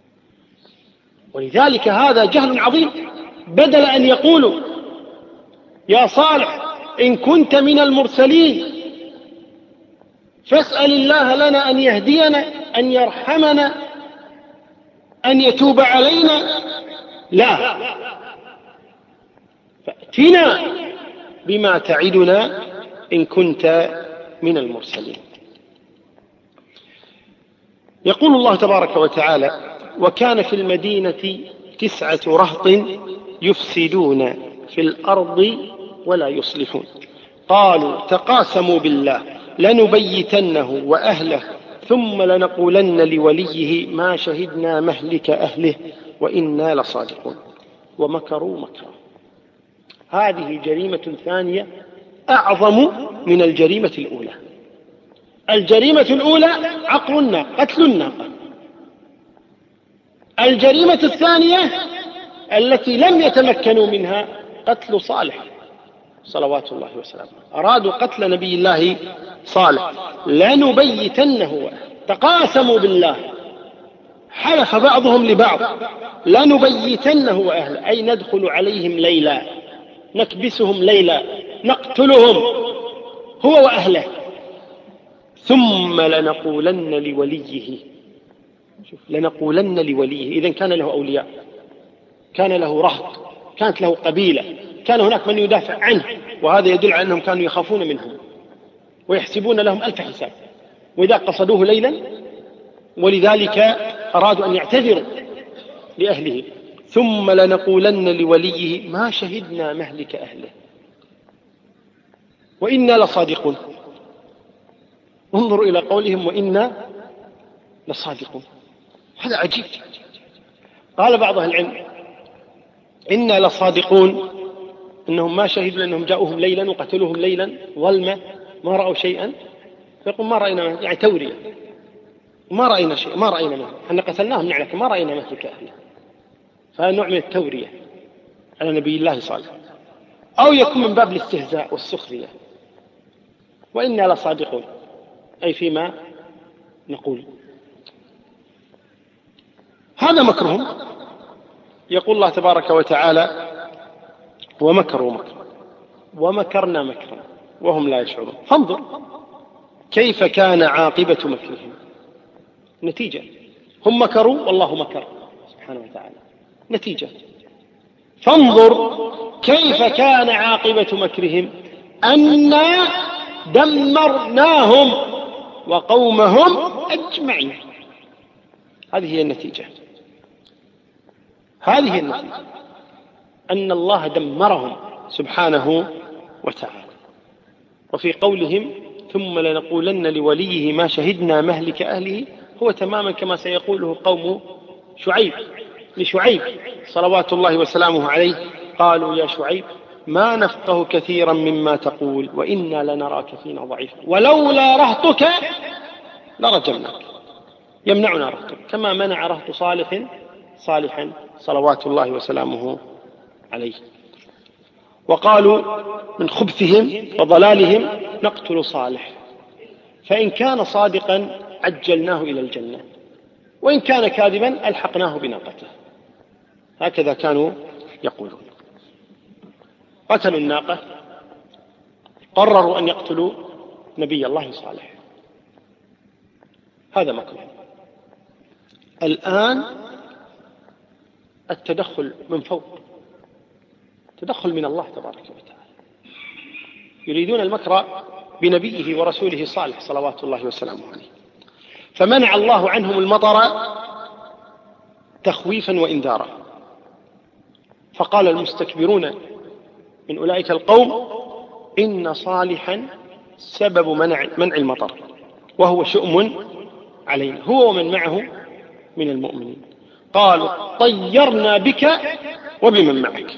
ولذلك هذا جهل عظيم. بدل أن يقولوا يا صالح إن كنت من المرسلين فاسأل الله لنا أن يهدينا أن يرحمنا أن يتوب علينا، لا، فأتنا بما تعدنا إن كنت من المرسلين. يقول الله تبارك وتعالى وكان في المدينة 9 رهط يفسدون في الأرض ولا يصلحون قالوا تقاسموا بالله لنبيتنه وأهله ثم لنقولن لوليه ما شهدنا مهلك أهله وإنا لصادقون ومكروا مكرا. هذه جريمة ثانية أعظم من الجريمة الأولى. الجريمة الأولى عقر الناقة، قتل الناقة. الجريمة الثانية التي لم يتمكنوا منها قتل صالح صلوات الله وسلامه. أرادوا قتل نبي الله صالح لنبيتنه، تقاسموا بالله، حلف بعضهم لبعض لنبيتنه وأهله، أي ندخل عليهم ليلا نكبسهم ليلا نقتلهم هو وأهله ثم لنقولن لوليه. شوف، لنقولن لوليه. إذن كان له أولياء، كان له رهط، كانت له قبيلة، كان هناك من يدافع عنه، وهذا يدل على أنهم كانوا يخافون منهم ويحسبون لهم 1000 حساب، وإذا قصدوه ليلا ولذلك أرادوا أن يعتذروا لأهله. ثم لنقولن لوليه ما شهدنا مهلك أهله وإنا لصادقون. انظروا إلى قولهم وإنا لصادقون، هذا عجيب. قال بعض أهل العلم إنا لصادقون إنهم ما شهدوا لأنهم جاءوهم ليلا وقتلوهم ليلا ظلمة ما رأوا شيئا، فيقول ما رأينا، يعني تورية، ما رأينا شيء، ما رأينا منه، احنا قتلناهم نعلك ما رأينا مثلك أهله. فهذا نوع من التورية على نبي الله صالح، أو يكون من باب الاستهزاء والسخرية. وإنا لصادقون أي فيما نقول. هذا مكرهم. يقول الله تبارك وتعالى ومكروا مكرا ومكرنا مكرا وهم لا يشعرون. فانظر كيف كان عاقبة مكرهم. نتيجة هم مكروا والله مكر سبحانه وتعالى. نتيجة فانظر كيف كان عاقبة مكرهم أنا دمرناهم وقومهم أجمعين. هذه هي النتيجة، هذه هي النتيجة، أن الله دمرهم سبحانه وتعالى. وفي قولهم ثم لنقولن لوليه ما شهدنا مهلك أهله هو تماما كما سيقوله قوم شعيب لشعيب صلوات الله وسلامه عليه. قالوا يا شعيب ما نفقه كثيرا مما تقول وإنا لنراك فينا ضعيفا ولولا رهطك لرجمناك. يمنعنا رهطك كما منع رهط صالحا صلوات الله وسلامه عليه. وقالوا من خبثهم وضلالهم نقتل صالح فإن كان صادقا عجلناه إلى الجنة وإن كان كاذبا ألحقناه بناقته. هكذا كانوا يقولون. قتلوا الناقة، قرروا أن يقتلوا نبي الله صالح. هذا مكروه. الآن التدخل من فوق، تدخل من الله تبارك وتعالى. يريدون المكر بنبيه ورسوله صالح صلوات الله وسلامه عليه، فمنع الله عنهم المطر تخويفا وإنذارا. فقال المستكبرون من أولئك القوم إن صالحا سبب منع المطر وهو شؤم علينا هو ومن معه من المؤمنين. قالوا طيرنا بك وبمن معك،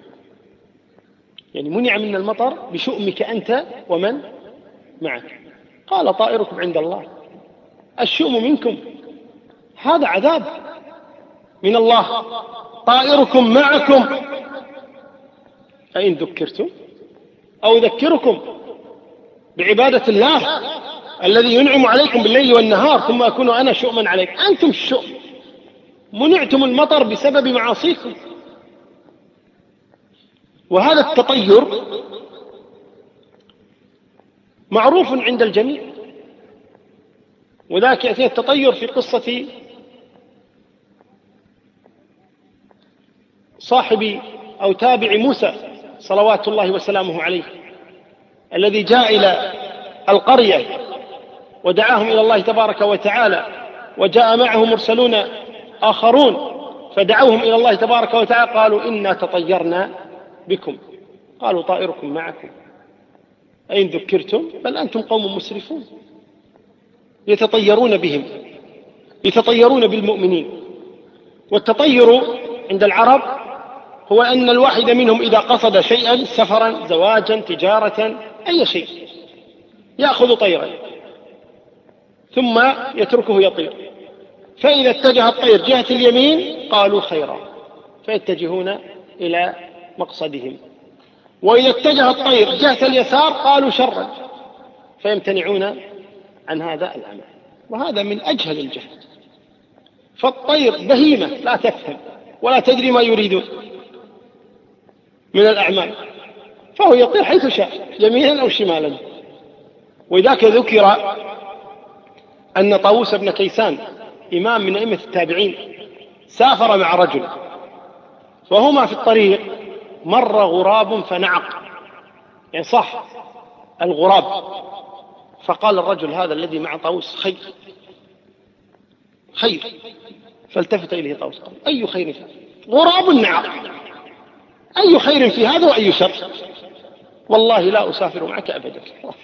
يعني منع من المطر بشؤمك أنت ومن معك. قال طائركم عند الله، الشؤم منكم، هذا عذاب، من الله: طائركم معكم أئن ذكرتم أو ذكركم بعبادة الله الذي ينعم عليكم بالليل والنهار ثم أكون أنا شؤما عليكم. أنتم الشؤم، منعتم المطر بسبب معاصيكم. وهذا التطير معروف عند الجميع، وذاك يأتي التطير في قصة صاحب أو تابع موسى صلوات الله وسلامه عليه، الذي جاء إلى القرية ودعاهم إلى الله تبارك وتعالى، وجاء معه مرسلون آخرون فدعوهم إلى الله تبارك وتعالى، قالوا: إنا تطيرنا بكم. قالوا: طائركم معكم أئن ذكرتم بل أنتم قوم مسرفون. يتطيرون بهم، يتطيرون بالمؤمنين. والتطير عند العرب هو أن الواحد منهم إذا قصد شيئا، سفرا، زواجا، تجارة، أي شيء، يأخذ طيرا ثم يتركه يطير، فإذا اتجه الطير جهة اليمين قالوا خيرا فيتجهون إلى مقصدهم، وإذا اتجه الطير جهة اليسار قالوا شرا فيمتنعون عن هذا العمل. وهذا من أجهل الجهل. فالطير بهيمة لا تفهم ولا تدري ما يريدون من الأعمال، فهو يطير حيث شاء يمينا أو شمالا. وذاك ذكر أن طاووس بن كيسان إمام من أئمة التابعين سافر مع رجل، وهما في الطريق مر غراب فنعق، يعني صح الغراب، فقال الرجل هذا الذي مع طاووس: خير خير. فالتفت إليه طاووس قال: أي خير فيه؟ غراب نعق، أي خير في هذا وأي شر؟ والله لا أسافر معك أبدا.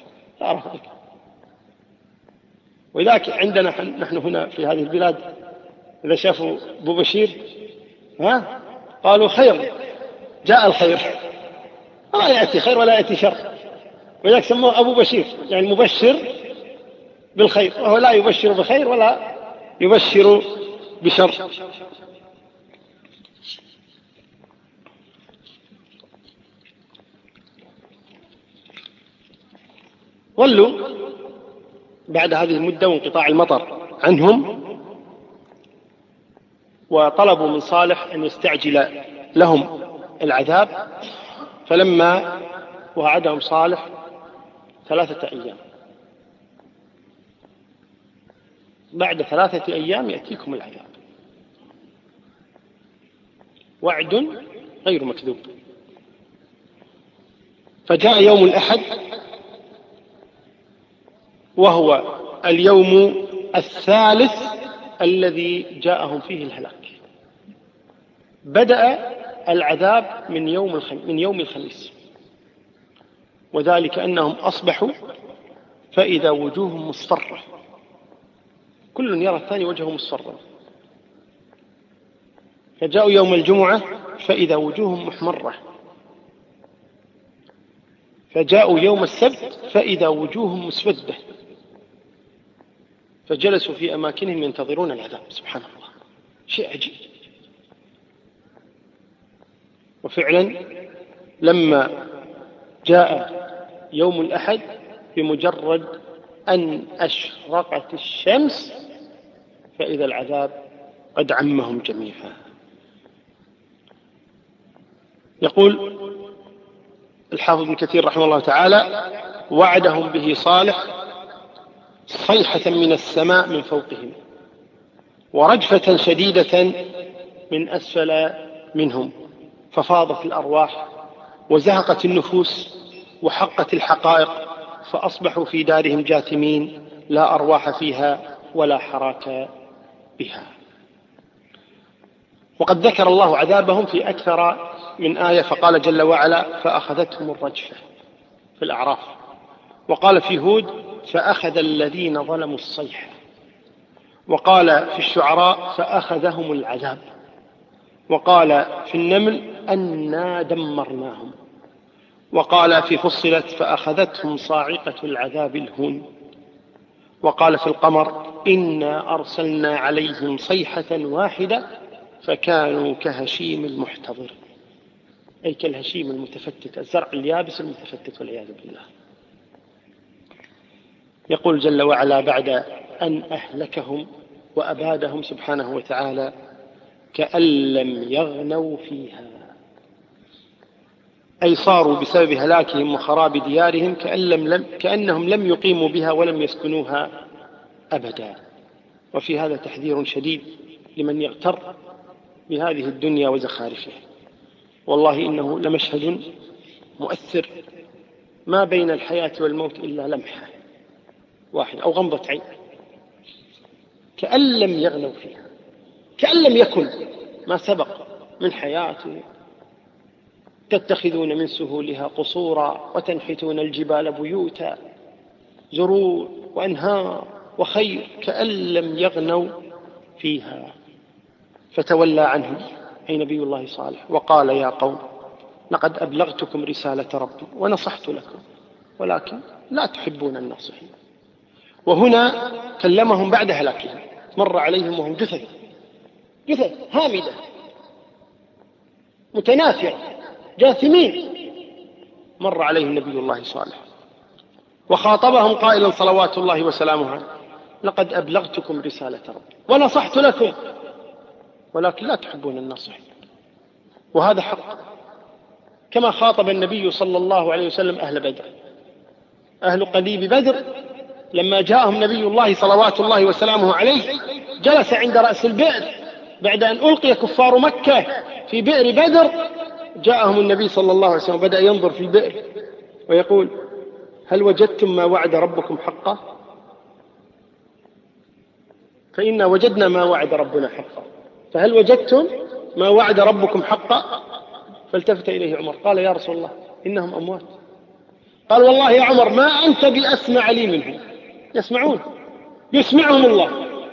ولذلك عندنا نحن هنا في هذه البلاد إذا شافوا أبو بشير قالوا خير، جاء الخير، لا يأتي خير ولا يأتي شر، ولذلك سموه أبو بشير، يعني مبشر بالخير، وهو لا يبشر بخير ولا يبشر بشر. ظلوا بعد هذه المدة وانقطاع المطر عنهم، وطلبوا من صالح أن يستعجل لهم العذاب، فلما وعدهم صالح 3 أيام، بعد 3 أيام يأتيكم العذاب، وعد غير مكذوب. فجاء يوم الأحد وهو اليوم الثالث الذي جاءهم فيه الهلاك. بدأ العذاب من يوم الخميس، وذلك أنهم أصبحوا فإذا وجوههم مصفرة، كل يرى الثاني وجهه مصفرة. فجاءوا يوم الجمعة فإذا وجوههم محمرة، فجاءوا يوم السبت فإذا وجوههم مسودة، فجلسوا في أماكنهم ينتظرون العذاب. سبحان الله، شيء عجيب. وفعلا لما جاء يوم الأحد بمجرد أن أشرقت الشمس فإذا العذاب قد عمهم جميعا. يقول الحافظ ابن كثير رحمه الله تعالى: وعدهم به صالح صيحة من السماء من فوقهم، ورجفة شديدة من أسفل منهم، ففاضت الأرواح وزهقت النفوس وحقت الحقائق، فأصبحوا في دارهم جاثمين لا أرواح فيها ولا حراك بها. وقد ذكر الله عذابهم في أكثر من آية، فقال جل وعلا: فأخذتهم الرجفة في الأعراف، وقال في هود: فأخذ الذين ظلموا الصيحة، وقال في الشعراء: فأخذهم العذاب، وقال في النمل: أنا دمرناهم، وقال في فصلت: فأخذتهم صاعقة العذاب الهون، وقال في القمر: إنا أرسلنا عليهم صيحة واحدة فكانوا كهشيم المحتضر، أي كالهشيم المتفتت، الزرع اليابس المتفتت والعياذ بالله. يقول جل وعلا بعد أن أهلكهم وأبادهم سبحانه وتعالى: كأن لم يغنوا فيها، أي صاروا بسبب هلاكهم وخراب ديارهم كأنهم لم يقيموا بها ولم يسكنوها أبدا. وفي هذا تحذير شديد لمن يغتر بهذه الدنيا وزخارفها. والله إنه لمشهد مؤثر، ما بين الحياة والموت إلا لمحة واحدة أو غمضة عين. كأن لم يغنوا فيها، كأن لم يكن ما سبق من حياته. تتخذون من سهولها قصورا وتنحتون الجبال بيوتا، زروع وأنهار وخير، كأن لم يغنوا فيها. فتولى عنهم أي نبي الله صالح وقال: يا قوم لقد أبلغتكم رسالة ربي ونصحت لكم ولكن لا تحبون الناصحين. وهنا كلمهم بعد هلاكهم، مر عليهم وهم جثث هامدة متناثرة جاثمين، مر عليهم نبي الله صالح وخاطبهم قائلا صلوات الله وسلامه عليه: لقد أبلغتكم رسالة ربي ونصحت لكم ولكن لا تحبون الناصحين. وهذا حق، كما خاطب النبي صلى الله عليه وسلم أهل بدر، أهل قليب بدر، لما جاءهم نبي الله صلوات الله وسلامه عليه جلس عند رأس البئر بعد أن ألقي كفار مكة في بئر بدر. جاءهم النبي صلى الله عليه وسلم بدأ ينظر في البئر ويقول: هل وجدتم ما وعد ربكم حقا؟ فإنا وجدنا ما وعد ربنا حقا، فهل وجدتم ما وعد ربكم حقا؟ فالتفت إليه عمر قال: يا رسول الله إنهم أموات. قال: والله يا عمر ما أنت بأسمع لي منهم، يسمعون، يسمعهم الله.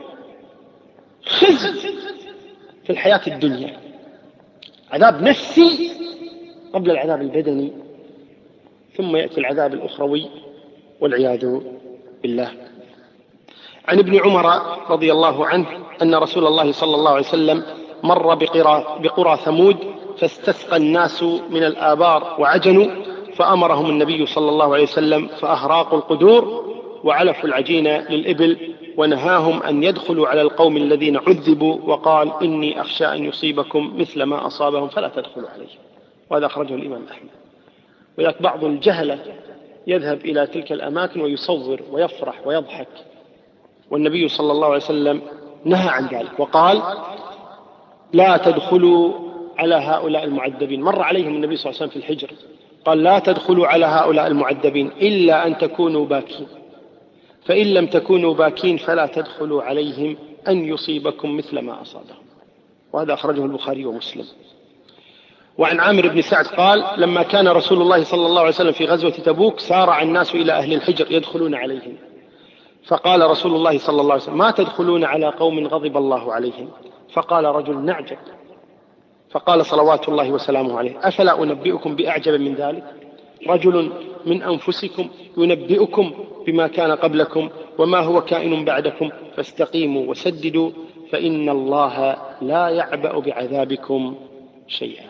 خزي في الحياة الدنيا، عذاب نفسي قبل العذاب البدني، ثم يأتي العذاب الأخروي والعياذ بالله. عن ابن عمر رضي الله عنه أن رسول الله صلى الله عليه وسلم مر بقرى ثمود فاستسقى الناس من الآبار وعجنوا، فأمرهم النبي صلى الله عليه وسلم فأهراقوا القدور وعلفوا العجين للإبل، ونهاهم أن يدخلوا على القوم الذين عذبوا، وقال: إني أخشى أن يصيبكم مثل ما أصابهم فلا تدخلوا عليه. وهذا أخرجه الإمام أحمد. ويأتي بعض الجهلة يذهب إلى تلك الأماكن ويصور ويفرح ويضحك، والنبي صلى الله عليه وسلم نهى عن ذلك وقال: لا تدخلوا على هؤلاء المعذبين. مر عليهم النبي صلى الله عليه وسلم في الحجر قال: لا تدخلوا على هؤلاء المعذبين إلا أن تكونوا باكين، فإن لم تكونوا باكين فلا تدخلوا عليهم أن يصيبكم مثل ما أصابهم. وهذا أخرجه البخاري ومسلم. وعن عامر بن سعد قال: لما كان رسول الله صلى الله عليه وسلم في غزوة تبوك سارع الناس إلى أهل الحجر يدخلون عليهم، فقال رسول الله صلى الله عليه وسلم: ما تدخلون على قوم غضب الله عليهم؟ فقال رجل: نعجب. فقال صلوات الله وسلامه عليه: أفلا أنبئكم بأعجب من ذلك؟ رجل من أنفسكم ينبئكم بما كان قبلكم وما هو كائن بعدكم، فاستقيموا وسددوا فإن الله لا يعبأ بعذابكم شيئا.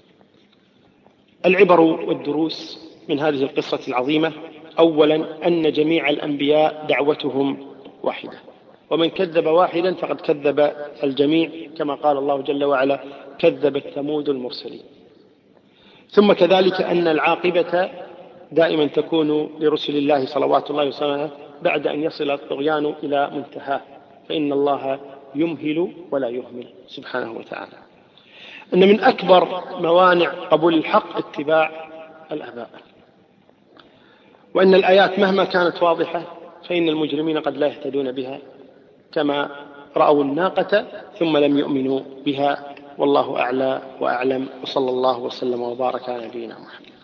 العبر والدروس من هذه القصة العظيمة: أولا أن جميع الأنبياء دعوتهم واحدة، ومن كذب واحدا فقد كذب الجميع، كما قال الله جل وعلا: كذبت ثمود المرسلين. ثم كذلك أن العاقبة دائما تكون لرسل الله صلوات الله وسلامه بعد أن يصل الطغيان إلى منتهاه، فإن الله يمهل ولا يهمل سبحانه وتعالى. أن من أكبر موانع قبول الحق اتباع الآباء، وأن الآيات مهما كانت واضحة فإن المجرمين قد لا يهتدون بها، كما رأوا الناقة ثم لم يؤمنوا بها. والله أعلى وأعلم، وصلى الله وسلم وبارك على نبينا محمد.